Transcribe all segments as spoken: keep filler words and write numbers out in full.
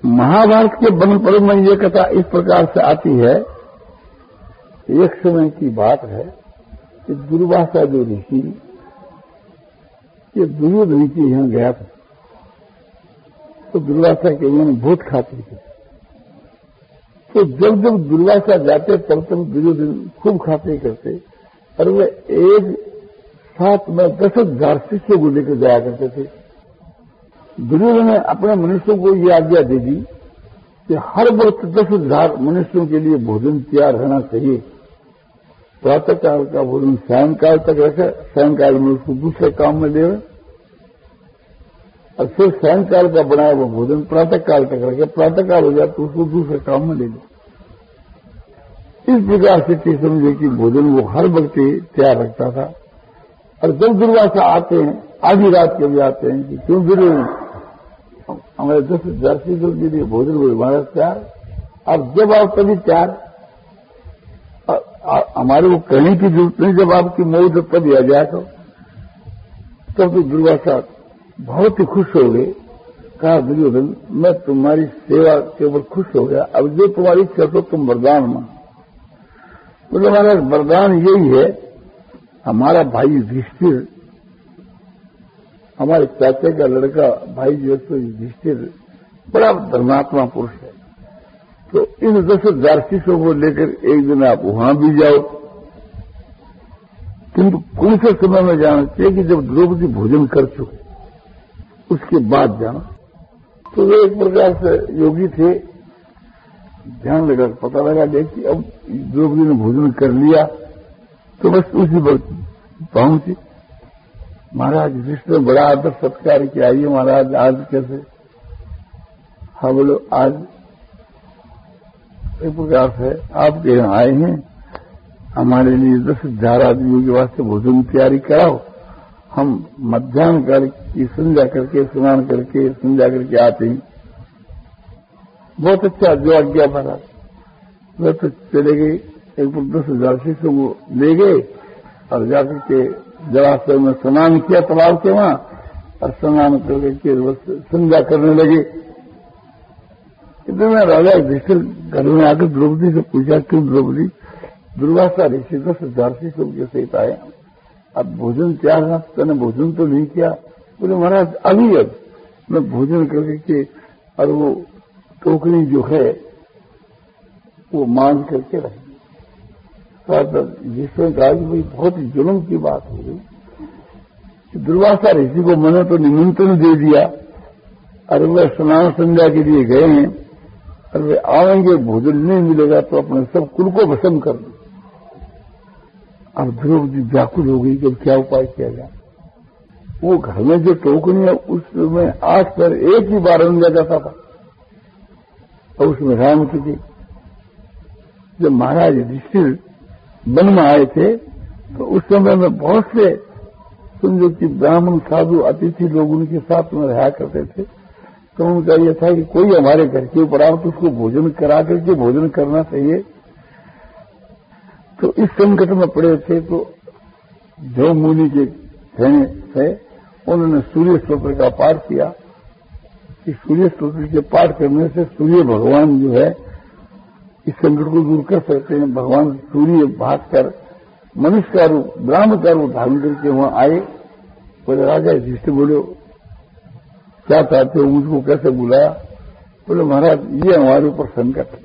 महाभारत के वन पर्व में ये कथा इस प्रकार से आती है। एक समय की बात है कि दुर्वासा जो ऋषि ये दुर्योधन के यहां गया था, तो दुर्वासा के उन्होंने भूत खाती थी। तो जब जब दुर्वासा जाते तब तब दुर्योधन खूब खाते करते, और वे एक साथ में दस हजार शिष्यों को लेकर जाया करते थे। दुर्योधन ने अपने मनुष्यों को ये आज्ञा दे दी कि हर वक्त दस हजार मनुष्यों के लिए भोजन तैयार रहना चाहिए। प्रातः काल का भोजन सायंकाल तक रखे, सायंकाल में उसको दूसरे काम में ले, और फिर सायंकाल का बनाया वो भोजन प्रातः काल तक रखे, प्रातः काल हो जाए तो उसको दूसरे काम में ले लो। इस प्रकार से समझे कि भोजन वो हर वक्त तैयार रखता था। और जब दुर्वासा आते हैं, आधी रात के भी आते हैं कि क्यों फिर हमारे दस हजार शिष्यों के लिए भोजन वो हमारा तैयार, अब जब आप कभी तैयार, हमारे को कहने की जरूरत नहीं, जब आपकी मौत तभी आ जाए तो तब तो दुर्वासा बहुत ही खुश हो गए। कहा दुर्योधन मैं तुम्हारी सेवा के ऊपर खुश हो गया, अब जो तुम्हारी इच्छा तो तुम वरदान मांग। बोले हमारा वरदान यही है, हमारा भाई युधिष्ठिर, हमारे चाचे का लड़का भाई जो तो युधिष्ठिर बड़ा धर्मात्मा पुरुष है, तो इन दस हजार शिष्यों को लेकर एक दिन आप वहां भी जाओ, किंतु कौन से समय में जाना चाहिए कि जब द्रौपदी भोजन कर चुके उसके बाद जाना। तो वे एक प्रकार से योगी थे, ध्यान लगा पता लगा देखिए अब द्रौपदी ने भोजन कर लिया, तो बस उसी वक्त पहुंची। महाराज युधिष्ठिर ने बड़ा आदर सत्कार किया, आइए महाराज आज कैसे। हाँ बोलो आज एक प्रकार से आपके यहाँ आए हैं, हमारे लिए दस हजार आदमियों के वास्ते भोजन तैयारी कराओ। हम मध्याह्न काल की संध्या करके स्नान करके संध्या करके आते हैं। बहुत अच्छा जो आज्ञा महाराज। वे तो चले गए, एक दस हजार शिष्यों को ले गए और जाकर के जलाशय में स्नान किया तालाब के वहां, और स्नान करके संध्या करने लगे। इतने राजा युधिष्ठिर घर में आकर द्रौपदी से पूछा क्यों द्रौपदी, दुर्वासा ऋषि दस हजार शिष्यों के सहित आए, अब भोजन तैयार है, तूने भोजन तो नहीं किया। बोले महाराज अभी अब मैं भोजन करके और वो टोकरी जो है वो मांग करके रही। जिसने कहा कि भाई बहुत ही जुल्म की बात हो गई कि दुर्वासा ऋषि को मैंने तो निमंत्रण दे दिया और वे स्नान संध्या के लिए गए हैं, और वे आएंगे भोजन नहीं मिलेगा तो अपने सब कुल को भस्म कर दो। अब द्रौपदी व्याकुल हो गई कि क्या उपाय किया जाए। वो घर में जो टोकनी है उसमें आज पर एक ही बार रंगा जाता था, और उसमें राम की थी। जब महाराज युधिष्ठिर वन में आए थे तो उस समय में बहुत से समझो कि ब्राह्मण साधु अतिथि लोग उनके साथ में रहा करते थे। तो उनका यह था कि कोई हमारे घर के ऊपर आओ तो उसको भोजन करा करके भोजन करना चाहिए। तो इस संकट में पड़े थे, तो जो मुनि के थे उन्होंने सूर्य स्तोत्र का पाठ किया कि सूर्य स्तोत्र के पाठ करने से सूर्य भगवान जो है इस संकट को दूर कर सकते हैं। भगवान सूर्य भागकर मनुष्य का रूप ब्राह्मण का रूप धारण करके वहां आए। बोले राजा युधिष्ठिर बोले क्या चाहते हो, मुझको कैसे बुलाया। बोले महाराज ये हमारे ऊपर संकट है।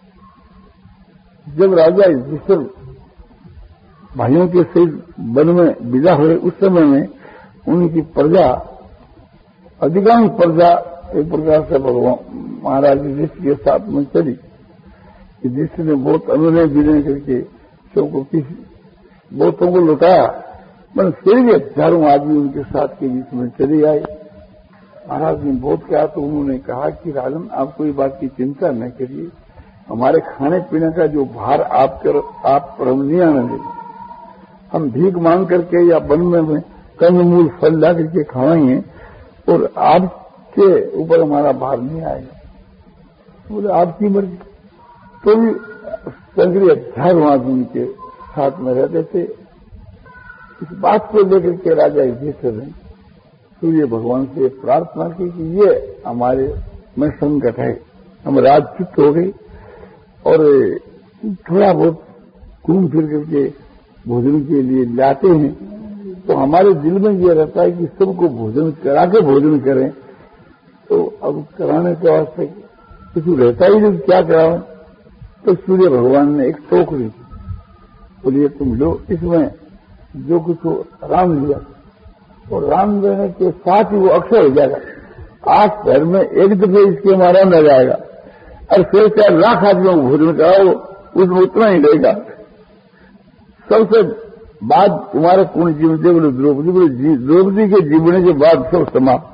जब राजा युधिष्ठिर भाइयों के सहित वन में विदा हुए उस समय में उनकी प्रजा अधिकांश प्रजा एक प्रकार से भगवान महाराज युधिष्ठिर के साथ में चली। युधिष्ठिर ने बहुत अनुनय विनय करके सबको किसी बहुतों को लुटाया, मैंने फिर भी हजारों आदमी उनके साथ के बीच में चले आए। महाराज ने बहुत कहा तो उन्होंने कहा कि राजन आप कोई बात की चिंता न करिए, हमारे खाने पीने का जो भार आप कर आप पर हम नहीं आने देंगे। हम भीख मांग करके या वन में कंदमूल फल ला करके खाएंगे और आपके ऊपर हमारा भार नहीं आएगा। बोले आपकी मर्जी। तो भी संग्रह हजारों आदमी के साथ में रहते थे। इस बात को लेकर के राजा युधिष्ठिर ने सूर्य भगवान से प्रार्थना की कि ये हमारे में संकट है, हम राजचित हो गए और थोड़ा बहुत घूम फिर करके भोजन के लिए लाते हैं, तो हमारे दिल में यह रहता है कि सबको भोजन करा के भोजन करें। तो अब कराने के वास्ते कुछ रहता ही नहीं, क्या करावें। तो सूर्य भगवान ने एक टोकरी बोलिए तुम लो, इसमें जो कुछ हो राम लिया, और राम देने के साथ ही वो अक्षर हो जाएगा। आज भर में एक दफे इसके मारा न जाएगा, और फिर चाहे लाख आदमियों को भोजन कराओ उसमें उतना ही रहेगा। सबसे बाद तुम्हारे पूर्ण जीवन से बोले द्रौपदी, बोले द्रौपदी के जीवन के बाद सब समाप्त।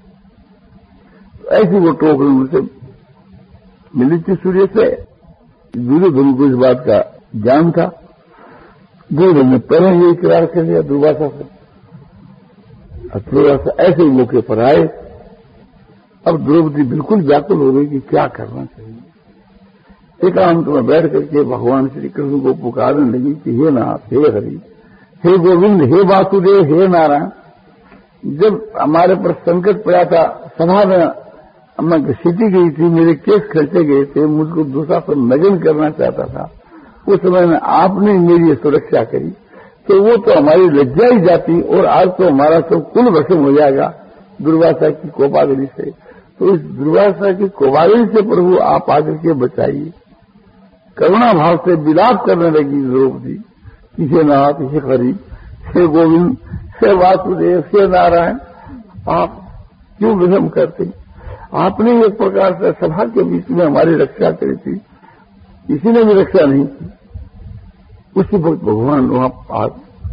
ऐसी वो टोकरी उनसे मिली थी सूर्य से। दुर्योधन को इस बात का ज्ञान था। दुर्योधन ने पहले ये इकरार कर लिया दुर्वासा से। दुर्वासा ऐसे ही मौके पर आए। अब द्रौपदी बिल्कुल व्याकुल हो गई कि क्या करना चाहिए। एकांत में बैठ करके भगवान श्री कृष्ण को पुकारने लगी कि हे नाथ, हे हरि, हे गोविंद, हे वासुदेव, हे नारायण। जब हमारे पर संकट पड़ा था, सभा में मैं घसीटी गई थी, मेरे केस खर्चे गए थे, मुझको दूसरा पर नगन करना चाहता था, उस समय में आपने मेरी सुरक्षा करी, तो वो तो हमारी लज्जा ही जाती, और आज तो हमारा सब कुल भस्म हो जाएगा दुर्वासा की कोपागली से। तो इस दुर्वासा की कोपागली से प्रभु आप आकर के बचाइए। करुणा भाव से विलाप करने लगी द्रौपदी कि हे नाथ, हे हरि, हे गोविंद, हे वासुदेव, हे नारायण, आप क्यों विषम करते। आपने एक प्रकार से सभा के बीच में हमारी रक्षा करी थी, किसी ने भी रक्षा नहीं की। उसी वक्त भगवान वहां आ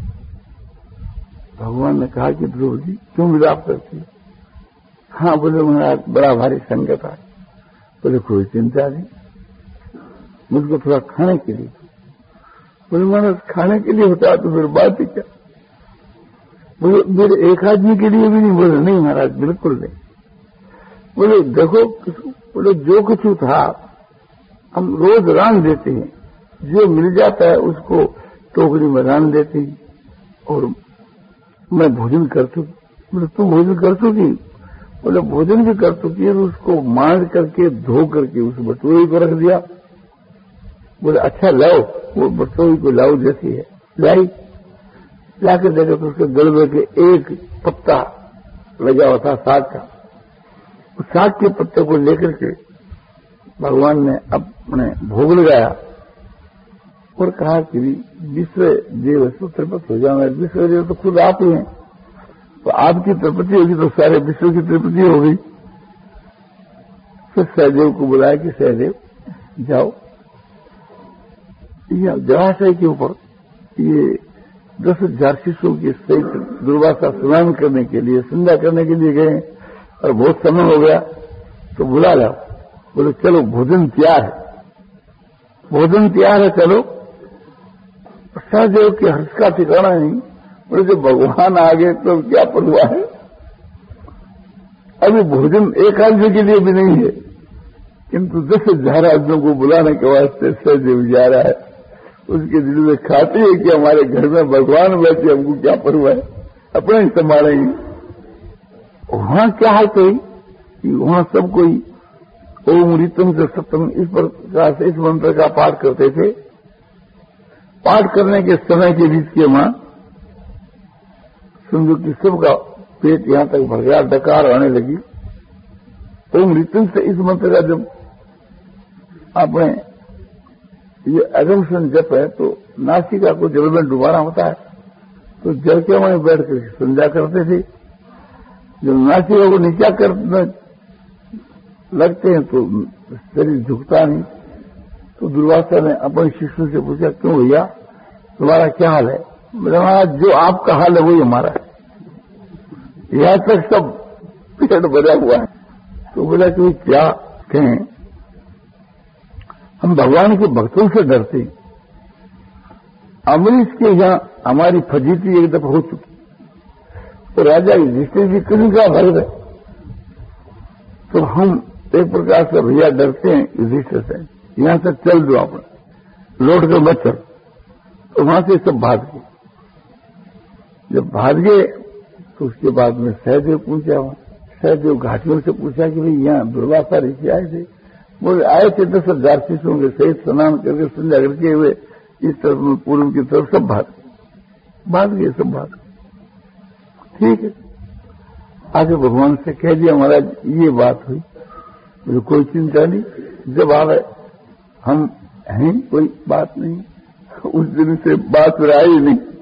भगवान ने कहा कि द्रौपदी क्यों विलाप करती है। हाँ बोले महाराज, बड़ा भारी संकट है। बोले कोई चिंता नहीं, मुझको थोड़ा खाने के लिए। बोले महाराज खाने के लिए होता तो फिर बात ही क्या। बोले मेरे एक आदमी के लिए भी नहीं। बोले नहीं महाराज, बिल्कुल नहीं। बोले देखो, बोले जो कुछ था हम रोज रान देते हैं, जो मिल जाता है उसको टोकरी में रान देते हैं, और मैं भोजन कर चुकी। बोले तुम भोजन कर चुकी। बोले भोजन भी कर चुकी है, उसको मांझ करके धो करके उस बटोरी को रख दिया। बोले अच्छा लाओ, वो बटोरी को लाओ जैसी है लाई। लाकर देखा तो उसके गलबे के एक पत्ता लगा हुआ था साग का। उस साग के पत्ते को लेकर के भगवान ने अपने भोग लगाया और कहा कि विश्व देव त्रिपत हो जाओ। विश्व देव तो खुद आप ही हैं, तो आपकी त्रिपति होगी तो सारे विश्व की त्रिपति हो गई। फिर सहदेव को बुलाया कि सहदेव जाओ, ये जलाशय के ऊपर ये दस हजार शिष्यों के सहित दुर्वासा स्नान करने के लिए, संध्या करने के लिए गए, और बहुत समय हो गया तो बुला लाओ। बोले चलो भोजन तैयार है, भोजन तैयार है, चलो। सहदेव के हर्ष का ठिकाना नहीं। बोले जब भगवान आ गए तो क्या परवाह है। अभी भोजन एक आदमी के लिए भी नहीं है, किंतु दस हजार आदमियों को बुलाने के वास्ते सहदेव जा रहा है। उसके दिल में खाती है कि हमारे घर में भगवान बैठे, हमको क्या परवाह है, अपने ही संभालेंगे। वहां क्या है कोई कि वहां सब कोई ओम ऋतम से सप्तम इस प्रकार से इस मंत्र का पाठ करते थे। पाठ करने के समय के बीच के मां समझो कि सबका पेट यहां तक भर गया, डकार आने लगी। ओम ऋतम से इस मंत्र का जब आपने ये अगमसन जप है तो नासिका को जल में डुबाना होता है, तो जल के वहां बैठ कर संध्या करते थे। जब नासिका को नीचा करने लगते हैं तो शरीर झुकता नहीं। तो दुर्वासा ने अपने शिष्यों से पूछा, क्यों भैया तुम्हारा क्या हाल है। बोला जो आपका हाल है वही हमारा है, यहां तक सब पेट भरा हुआ है। तो बोला कि क्या कहें, हम भगवान के भक्तों से डरते हैं। अमरीश के यहां हमारी फजीती एक दफा हो चुकी, तो राजा युधिष्ठिर जी कहीं का भर गए। तो हम एक प्रकार से भैया डरते हैं युधिष्ठिर से, यहां से चल दो, अपना लौट कर मत चल। तो वहां से सब भाग गए। जब भाग गए तो उसके बाद में सहदेव पूछा, वहां सहदेव घाटियों से पूछा कि भाई यहाँ दुर्वासा ऋषि आए थे, बोले आए थे दस हजार शिष्यों के सहित स्नान करके संध्या करके हुए इस तरफ में पूर्व की तरफ सब भाग भाग गए सब भाग। ठीक है, आगे भगवान से कह दिया महाराज ये बात हुई। बोले कोई चिंता नहीं, जब आवे हम हैं, कोई बात नहीं। उस दिन से बात फिर आई नहीं।